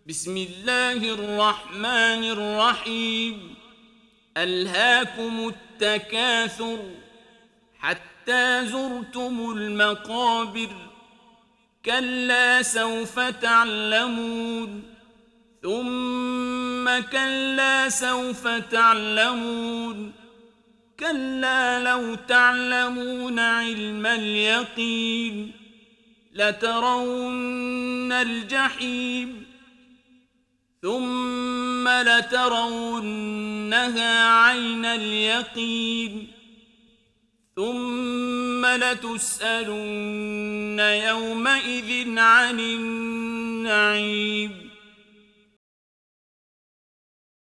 بسم الله الرحمن الرحيم. ألهاكم التكاثر حتى زرتم المقابر، كلا سوف تعلمون ثم كلا سوف تعلمون، كلا لو تعلمون علم اليقين لترون الجحيم ثم لترونها عين اليقين ثم لتسألن يومئذ عن النعيم.